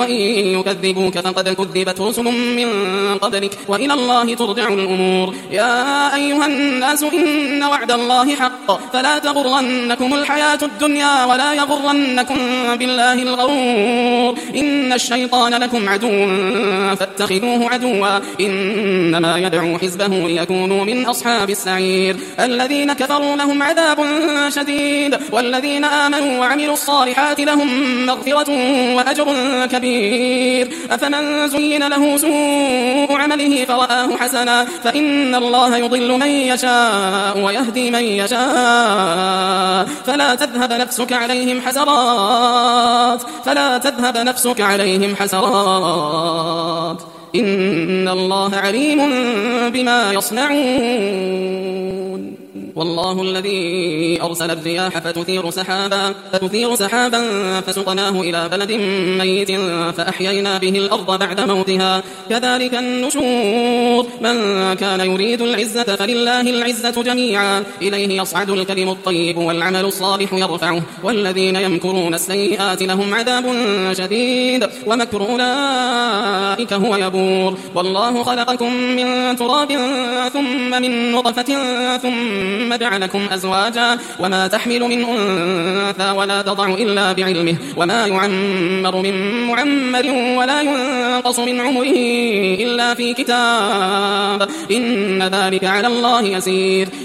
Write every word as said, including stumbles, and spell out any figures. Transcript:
وإن يكذبوك فقد كذبت رسل من قبلك وإلى الله ترجع الأمور. يا أيها الناس إن وعد الله حق فلا تغرنكم الحياة الدنيا ولا يغرنكم بالله الغرور. إن الشيطان لكم عدو فاتخذوه عدوا إنما يدعو حزبه ليكونوا من أصحاب السعير. الذين كفروا لهم عذاب شديد والذين آمنوا وعملوا الصالحات لهم مغفرة وأجر كبير. أفمن زين له سوء عمله فرآه حسنا فإن الله يضل من يشاء ويهدي من يشاء فلا تذهب نفسك عليهم حسرات فلا تذهب نفسك عليهم حسرات إن الله عليم بما يصنعون. والله الذي أرسل الرياح فتثير سحابا فتثير سحابا فسقناه إلى بلد ميت فأحيينا به الأرض بعد موتها كذلك النشور. من كان يريد العزة فلله العزة جميعا إليه يصعد الكلم الطيب والعمل الصالح يرفعه والذين يمكرون السيئات لهم عذاب شديد ومكر أولئك هو يبور. والله خلقكم من تراب ثم من نطفة ثم ثم جعلكم أزواجا وما تحمل من أنثى ولا تضع إلا بعلمه وما يعمر من معمر ولا ينقص من عمره إلا في كتاب إن ذلك على الله يسير.